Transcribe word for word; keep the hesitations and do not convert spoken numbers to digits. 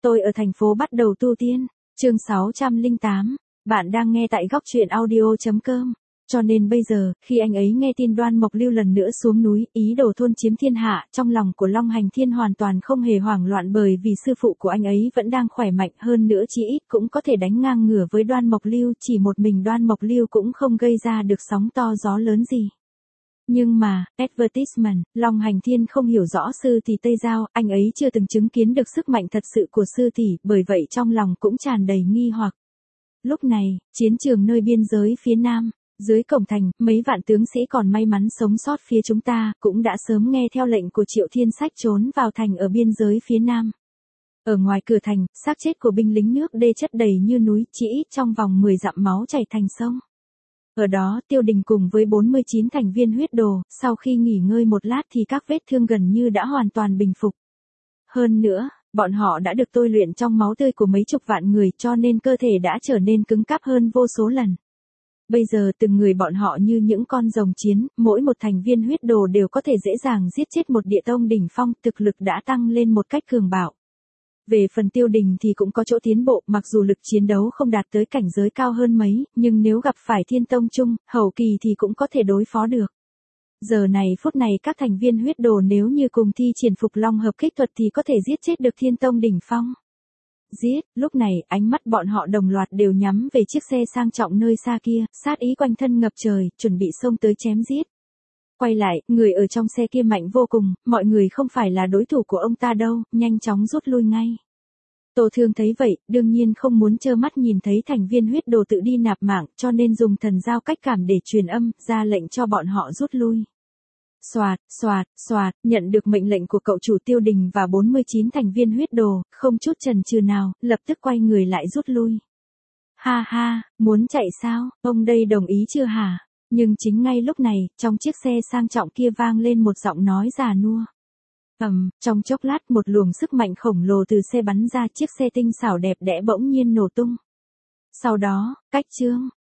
Tôi ở thành phố bắt đầu tu tiên. Chương sáu trăm lẻ tám. Bạn đang nghe tại góc truyện audio chấm com. Cho nên bây giờ, khi anh ấy nghe tin Đoan Mộc Lưu lần nữa xuống núi, ý đồ thôn chiếm thiên hạ, trong lòng của Long Hành Thiên hoàn toàn không hề hoảng loạn bởi vì sư phụ của anh ấy vẫn đang khỏe mạnh, hơn nữa chí ít cũng có thể đánh ngang ngửa với Đoan Mộc Lưu, chỉ một mình Đoan Mộc Lưu cũng không gây ra được sóng to gió lớn gì. Nhưng mà, advertisement, Long Hành Thiên không hiểu rõ sư tỷ Tây Giao, anh ấy chưa từng chứng kiến được sức mạnh thật sự của sư tỷ, bởi vậy trong lòng cũng tràn đầy nghi hoặc. Lúc này, chiến trường nơi biên giới phía nam, dưới cổng thành, mấy vạn tướng sĩ còn may mắn sống sót phía chúng ta, cũng đã sớm nghe theo lệnh của Triệu Thiên Sách trốn vào thành ở biên giới phía nam. Ở ngoài cửa thành, xác chết của binh lính nước đê chất đầy như núi, chỉ ít trong vòng mười dặm máu chảy thành sông. Ở đó, Tiêu Đình cùng với bốn mươi chín thành viên huyết đồ, sau khi nghỉ ngơi một lát thì các vết thương gần như đã hoàn toàn bình phục. Hơn nữa, bọn họ đã được tôi luyện trong máu tươi của mấy chục vạn người cho nên cơ thể đã trở nên cứng cáp hơn vô số lần. Bây giờ từng người bọn họ như những con rồng chiến, mỗi một thành viên huyết đồ đều có thể dễ dàng giết chết một địa tông đỉnh phong, thực lực đã tăng lên một cách cường bạo. Về phần Tiêu Đình thì cũng có chỗ tiến bộ, mặc dù lực chiến đấu không đạt tới cảnh giới cao hơn mấy, nhưng nếu gặp phải Thiên Tông Trung, hậu kỳ thì cũng có thể đối phó được. Giờ này phút này các thành viên huyết đồ nếu như cùng thi triển Phục Long hợp kích thuật thì có thể giết chết được Thiên Tông đỉnh phong. Giết, lúc này ánh mắt bọn họ đồng loạt đều nhắm về chiếc xe sang trọng nơi xa kia, sát ý quanh thân ngập trời, chuẩn bị xông tới chém giết. Quay lại, người ở trong xe kia mạnh vô cùng, mọi người không phải là đối thủ của ông ta đâu, nhanh chóng rút lui ngay. Tô Thương thấy vậy, đương nhiên không muốn trơ mắt nhìn thấy thành viên huyết đồ tự đi nạp mạng, cho nên dùng thần giao cách cảm để truyền âm, ra lệnh cho bọn họ rút lui. Soạt, soạt, soạt, nhận được mệnh lệnh của cậu chủ Tiêu Đình và bốn mươi chín thành viên huyết đồ, không chút chần chừ nào, lập tức quay người lại rút lui. Ha ha, muốn chạy sao, ông đây đồng ý chưa hả? Nhưng chính ngay lúc này, trong chiếc xe sang trọng kia vang lên một giọng nói già nua. Ầm, um, trong chốc lát một luồng sức mạnh khổng lồ từ xe bắn ra, chiếc xe tinh xảo đẹp đẽ bỗng nhiên nổ tung. Sau đó, cách chương,